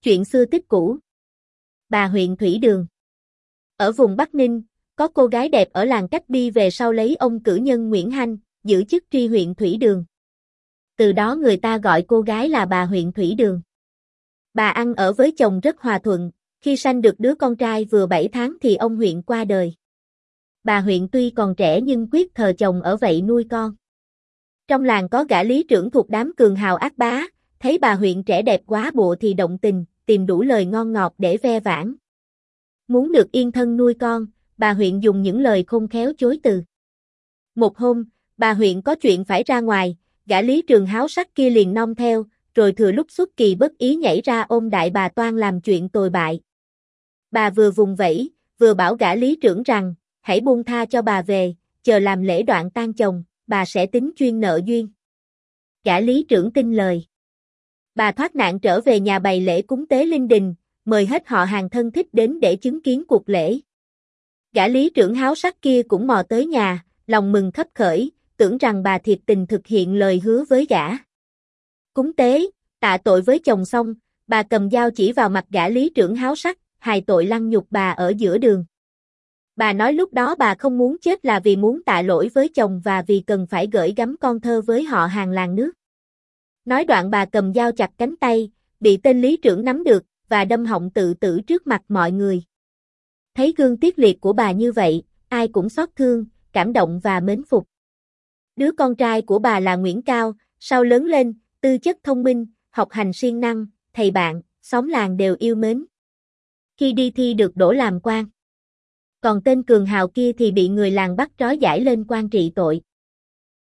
Chuyện xưa tích cũ. Bà huyện Thủy Đường. Ở vùng Bắc Ninh, có cô gái đẹp ở làng Cách Bi về sau lấy ông cử nhân Nguyễn Hanh, giữ chức tri huyện Thủy Đường. Từ đó người ta gọi cô gái là bà huyện Thủy Đường. Bà ăn ở với chồng rất hòa thuận, khi sanh được đứa con trai vừa 7 tháng thì ông huyện qua đời. Bà huyện tuy còn trẻ nhưng quyết thờ chồng ở vậy nuôi con. Trong làng có gã lý trưởng thuộc đám cường hào ác bá, thấy bà huyện trẻ đẹp quá bộ thì động tình, tìm đủ lời ngon ngọt để ve vãn. Muốn được yên thân nuôi con, bà huyện dùng những lời khôn khéo chối từ. Một hôm, bà huyện có chuyện phải ra ngoài, gã lý trường háo sắc kia liền nom theo, rồi thừa lúc xuất kỳ bất ý nhảy ra ôm đại bà toan làm chuyện tồi bại. Bà vừa vùng vẫy, vừa bảo gã lý trưởng rằng, hãy buông tha cho bà về, chờ làm lễ đoạn tang chồng, bà sẽ tính chuyên nợ duyên. Gã lý trưởng tin lời. Bà thoát nạn trở về nhà bày lễ cúng tế linh đình, mời hết họ hàng thân thích đến để chứng kiến cuộc lễ. Gã lý trưởng háo sắc kia cũng mò tới nhà, lòng mừng khấp khởi, tưởng rằng bà thiệt tình thực hiện lời hứa với gã. Cúng tế, tạ tội với chồng xong, bà cầm dao chỉ vào mặt gã lý trưởng háo sắc, hài tội lăng nhục bà ở giữa đường. Bà nói lúc đó bà không muốn chết là vì muốn tạ lỗi với chồng và vì cần phải gửi gắm con thơ với họ hàng làng nước. Nói đoạn bà cầm dao chặt cánh tay, bị tên lý trưởng nắm được, và đâm họng tự tử trước mặt mọi người. Thấy gương tiếc liệt của bà như vậy, ai cũng xót thương, cảm động và mến phục. Đứa con trai của bà là Nguyễn Cao, sau lớn lên, tư chất thông minh, học hành siêng năng, thầy bạn, xóm làng đều yêu mến. Khi đi thi được đỗ làm quan. Còn tên cường hào kia thì bị người làng bắt trói giải lên quan trị tội.